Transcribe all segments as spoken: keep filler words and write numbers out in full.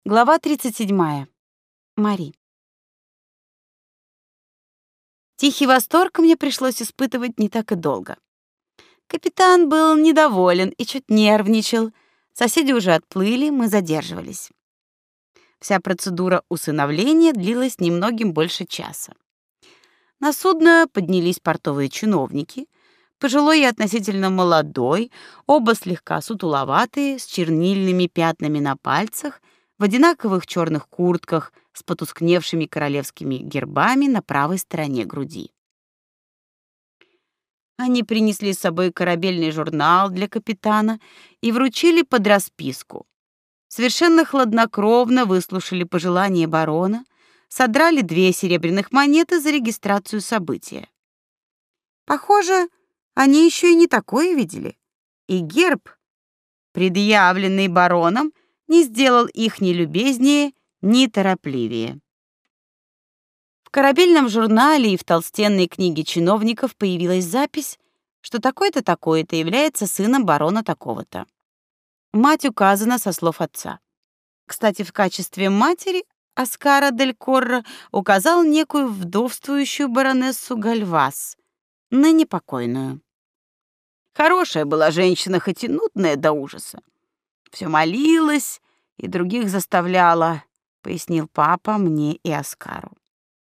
Глава тридцать седьмая. Мари. Тихий восторг мне пришлось испытывать не так и долго. Капитан был недоволен и чуть нервничал. Соседи уже отплыли, мы задерживались. Вся процедура усыновления длилась немногим больше часа. На судно поднялись портовые чиновники, пожилой и относительно молодой, оба слегка сутуловатые, с чернильными пятнами на пальцах, в одинаковых черных куртках с потускневшими королевскими гербами на правой стороне груди. Они принесли с собой корабельный журнал для капитана и вручили под расписку. Совершенно хладнокровно выслушали пожелания барона, содрали две серебряных монеты за регистрацию события. Похоже, они еще и не такое видели. И герб, предъявленный бароном, не сделал их ни любезнее, ни торопливее. В корабельном журнале и в толстенной книге чиновников появилась запись, что такой-то такой-то является сыном барона такого-то. Мать указана со слов отца. Кстати, в качестве матери Оскара дель Корро указал некую вдовствующую баронессу Гальвас, ныне покойную. Хорошая была женщина, хоть и нудная до ужаса. Все молилась и других заставляла, пояснил папа мне и Оскару.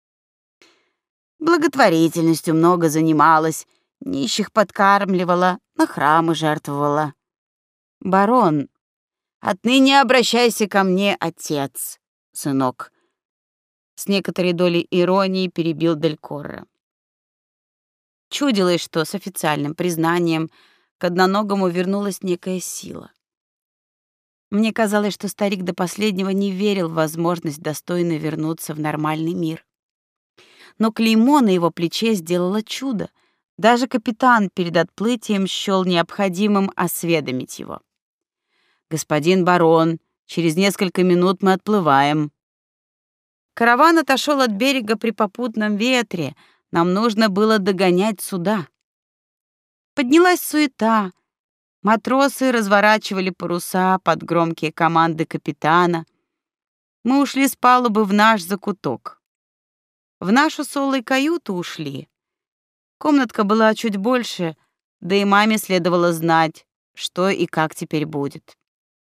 Благотворительностью много занималась, нищих подкармливала, на храмы жертвовала. Барон, отныне обращайся ко мне, отец, сынок. С некоторой долей иронии перебил дель Корро. Чудилось, что с официальным признанием к одноногому вернулась некая сила. Мне казалось, что старик до последнего не верил в возможность достойно вернуться в нормальный мир. Но клеймо на его плече сделало чудо. Даже капитан перед отплытием счёл необходимым осведомить его. «Господин барон, через несколько минут мы отплываем». Караван отошел от берега при попутном ветре. Нам нужно было догонять суда. Поднялась суета. Матросы разворачивали паруса под громкие команды капитана. Мы ушли с палубы в наш закуток. В нашу с Оллой каюту ушли. Комнатка была чуть больше, да и маме следовало знать, что и как теперь будет.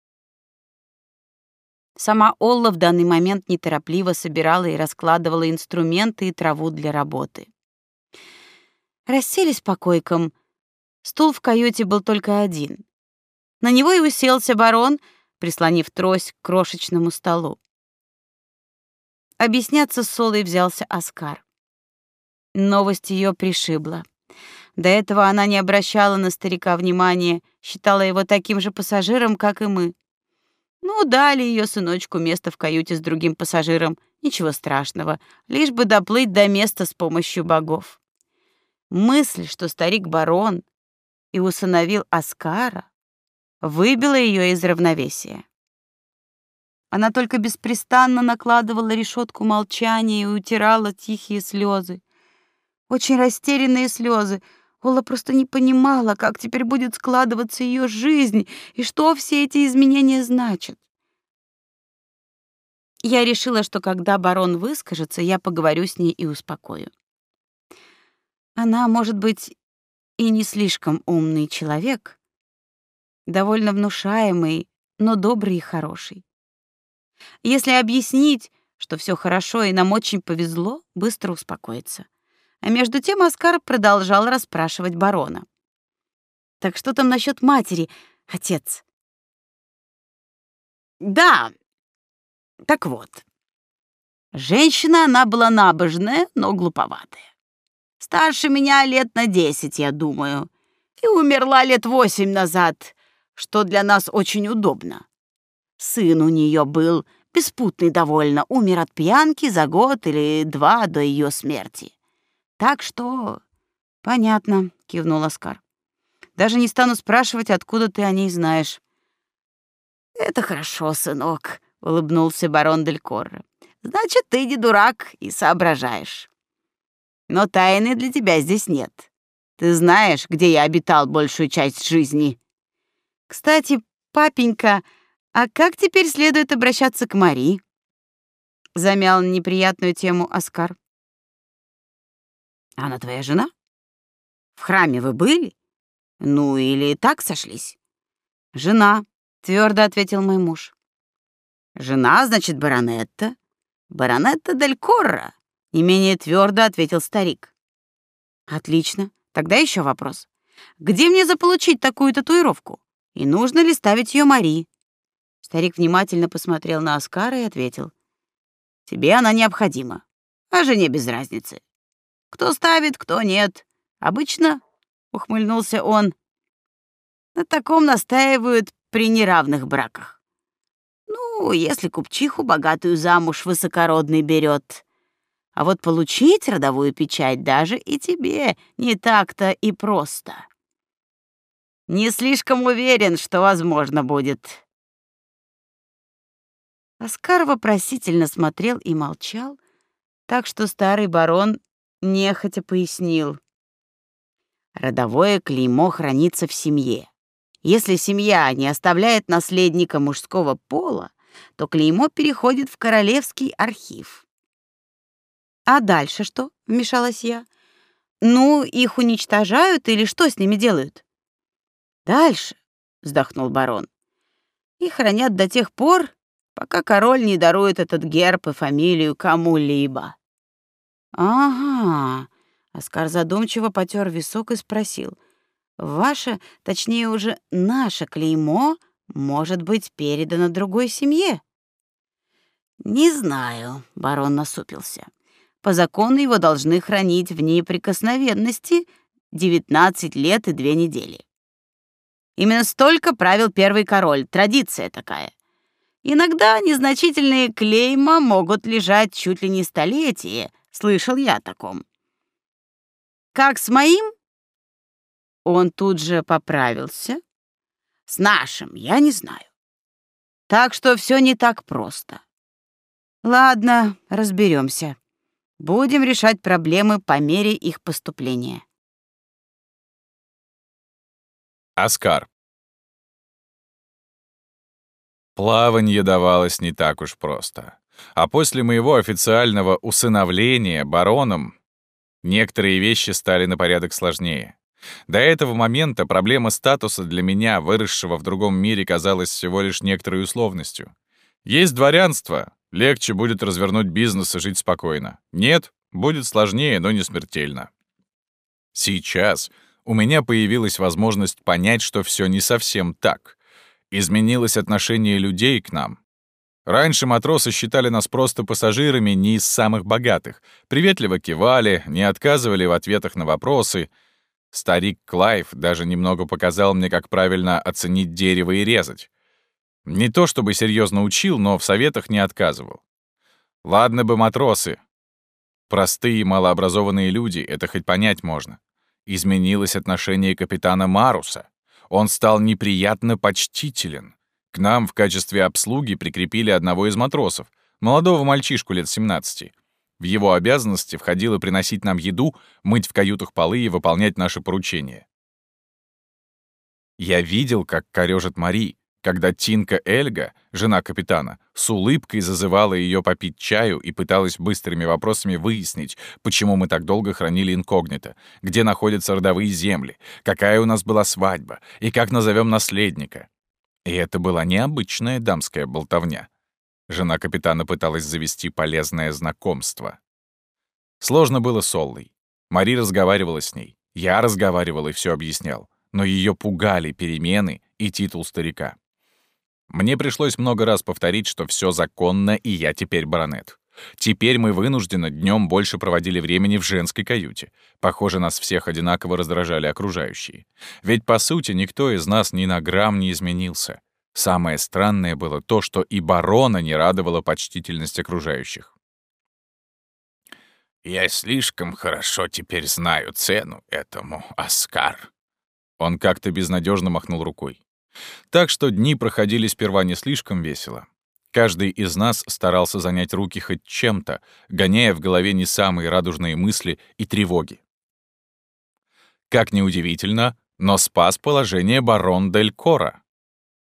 Сама Олла в данный момент неторопливо собирала и раскладывала инструменты и траву для работы. Расселись по койкам. Стул в каюте был только один. На него и уселся барон, прислонив трость к крошечному столу. Объясняться с Оллой взялся Оскар. Новость ее пришибла. До этого она не обращала на старика внимания, считала его таким же пассажиром, как и мы. Ну, дали ее сыночку место в каюте с другим пассажиром. Ничего страшного, лишь бы доплыть до места с помощью богов. Мысль, что старик-барон и усыновил Оскара, выбила ее из равновесия. Она только беспрестанно накладывала решетку молчания и утирала тихие слезы. Очень растерянные слезы. Ола просто не понимала, как теперь будет складываться ее жизнь и что все эти изменения значат. Я решила, что когда барон выскажется, я поговорю с ней и успокою. Она, может быть, и не слишком умный человек, довольно внушаемый, но добрый и хороший. Если объяснить, что все хорошо и нам очень повезло, быстро успокоится. А между тем Оскар продолжал расспрашивать барона. «Так что там насчет матери, отец?» «Да, так вот. Женщина она была набожная, но глуповатая. Старше меня лет на десять, я думаю, и умерла лет восемь назад, что для нас очень удобно. Сын у нее был беспутный довольно, умер от пьянки за год или два до ее смерти. Так что...» «Понятно», — кивнул Оскар. «Даже не стану спрашивать, откуда ты о ней знаешь». «Это хорошо, сынок», — улыбнулся барон дель Корро. «Значит, ты не дурак и соображаешь. Но тайны для тебя здесь нет. Ты знаешь, где я обитал большую часть жизни». «Кстати, папенька, А как теперь следует обращаться к Мари? Замял неприятную тему Оскар. Она твоя жена? В храме вы были? Ну, или так сошлись? Жена, твердо ответил мой муж. Жена, значит, баронетта. Баронетта дель Корро, не менее твердо ответил старик. Отлично. Тогда еще вопрос. Где мне заполучить такую татуировку? И нужно ли ставить ее Мари? Старик внимательно посмотрел на Оскара и ответил: тебе она необходима, а жене без разницы. Кто ставит, кто нет. Обычно, ухмыльнулся он, на таком настаивают при неравных браках. Ну, если купчиху богатую замуж высокородный берет. А вот получить родовую печать даже и тебе не так-то и просто. Не слишком уверен, что возможно будет. Оскар вопросительно смотрел и молчал, так что старый барон нехотя пояснил. Родовое клеймо хранится в семье. Если семья не оставляет наследника мужского пола, то клеймо переходит в королевский архив. А дальше что? Вмешалась я. Ну, их уничтожают или что с ними делают? Дальше, вздохнул барон. Их хранят до тех пор, пока король не дарует этот герб и фамилию кому-либо. Ага. Оскар задумчиво потер висок и спросил: ваше, точнее уже наше клеймо может быть передано другой семье? Не знаю, барон насупился. По закону его должны хранить в неприкосновенности девятнадцать лет и две недели. Именно столько правил первый король, традиция такая. Иногда незначительные клейма могут лежать чуть ли не столетия, слышал я о таком. Как с моим? Он тут же поправился. С нашим я не знаю. Так что все не так просто. Ладно, разберемся. Будем решать проблемы по мере их поступления. Оскар. Плаванье давалось не так уж просто. А после моего официального усыновления бароном некоторые вещи стали на порядок сложнее. До этого момента проблема статуса для меня, выросшего в другом мире, казалась всего лишь некоторой условностью. Есть дворянство, легче будет развернуть бизнес и жить спокойно. Нет, будет сложнее, но не смертельно. Сейчас у меня появилась возможность понять, что все не совсем так. Изменилось отношение людей к нам. Раньше матросы считали нас просто пассажирами не из самых богатых, приветливо кивали, не отказывали в ответах на вопросы. Старик Клайв даже немного показал мне, как правильно оценить дерево и резать. Не то чтобы серьезно учил, но в советах не отказывал. Ладно бы матросы. Простые, малообразованные люди, это хоть понять можно. Изменилось отношение капитана Маруса. Он стал неприятно почтителен. К нам в качестве обслуги прикрепили одного из матросов, молодого мальчишку лет семнадцати. В его обязанности входило приносить нам еду, мыть в каютах полы и выполнять наши поручения. Я видел, как корёжит Мари, когда Тинка Эльга, жена капитана, с улыбкой зазывала ее попить чаю и пыталась быстрыми вопросами выяснить, почему мы так долго хранили инкогнито, где находятся родовые земли, какая у нас была свадьба и как назовем наследника. И это была необычная дамская болтовня. Жена капитана пыталась завести полезное знакомство. Сложно было с Оллой. Мари разговаривала с ней. Я разговаривал и все объяснял. Но ее пугали перемены и титул старика. Мне пришлось много раз повторить, что все законно, и я теперь баронет. Теперь мы вынужденно днем больше проводили времени в женской каюте. Похоже, нас всех одинаково раздражали окружающие. Ведь, по сути, никто из нас ни на грамм не изменился. Самое странное было то, что и барона не радовала почтительность окружающих. «Я слишком хорошо теперь знаю цену этому, Оскар». Он как-то безнадежно махнул рукой. Так что дни проходили сперва не слишком весело. Каждый из нас старался занять руки хоть чем-то, гоняя в голове не самые радужные мысли и тревоги. Как ни удивительно, но спас положение барон дель Корро.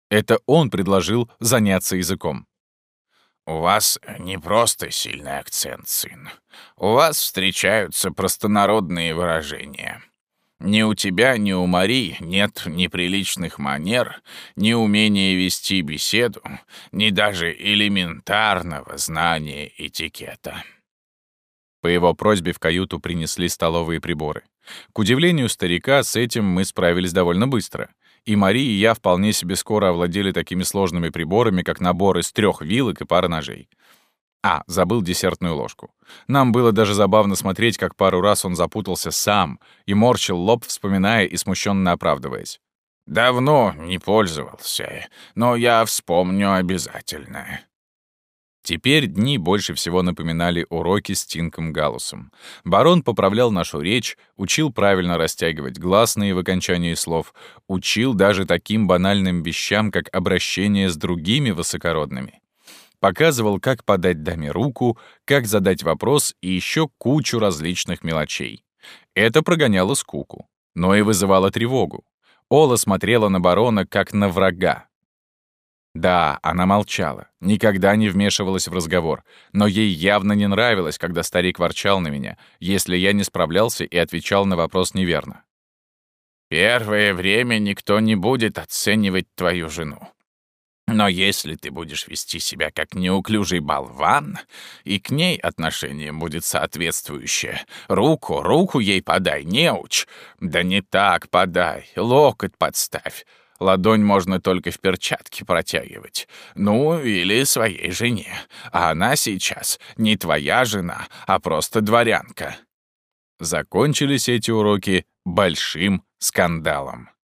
Это он предложил заняться языком. «У вас не просто сильный акцент, сын. У вас встречаются простонародные выражения. Ни у тебя, ни у Мари нет ни приличных манер, ни умения вести беседу, ни даже элементарного знания этикета». По его просьбе в каюту принесли столовые приборы. К удивлению старика, с этим мы справились довольно быстро. И Мари, и я вполне себе скоро овладели такими сложными приборами, как набор из трех вилок и пара ножей. А, забыл десертную ложку. Нам было даже забавно смотреть, как пару раз он запутался сам и морщил лоб, вспоминая и смущенно оправдываясь. «Давно не пользовался, но я вспомню обязательно». Теперь дни больше всего напоминали уроки с Тинком Галусом. Барон поправлял нашу речь, учил правильно растягивать гласные в окончании слов, учил даже таким банальным вещам, как обращение с другими высокородными. Показывал, как подать даме руку, как задать вопрос и еще кучу различных мелочей. Это прогоняло скуку, но и вызывало тревогу. Ола смотрела на барона как на врага. Да, она молчала, никогда не вмешивалась в разговор, но ей явно не нравилось, когда старик ворчал на меня, если я не справлялся и отвечал на вопрос неверно. «Первое время никто не будет оценивать твою жену. Но если ты будешь вести себя как неуклюжий болван, и к ней отношение будет соответствующее, руку, руку ей подай, неуч, да не так подай, локоть подставь. Ладонь можно только в перчатке протягивать. Ну, или своей жене. А она сейчас не твоя жена, а просто дворянка». Закончились эти уроки большим скандалом.